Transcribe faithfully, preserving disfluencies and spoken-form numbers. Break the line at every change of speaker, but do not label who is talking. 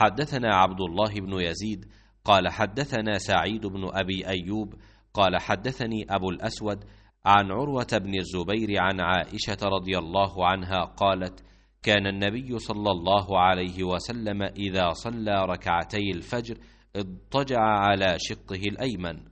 حدثنا عبد الله بن يزيد قال حدثنا سعيد بن أبي أيوب قال حدثني أبو الأسود عن عروة بن الزبير عن عائشة رضي الله عنها قالت: كان النبي صلى الله عليه وسلم إذا صلى ركعتي الفجر اضطجع على شقه الأيمن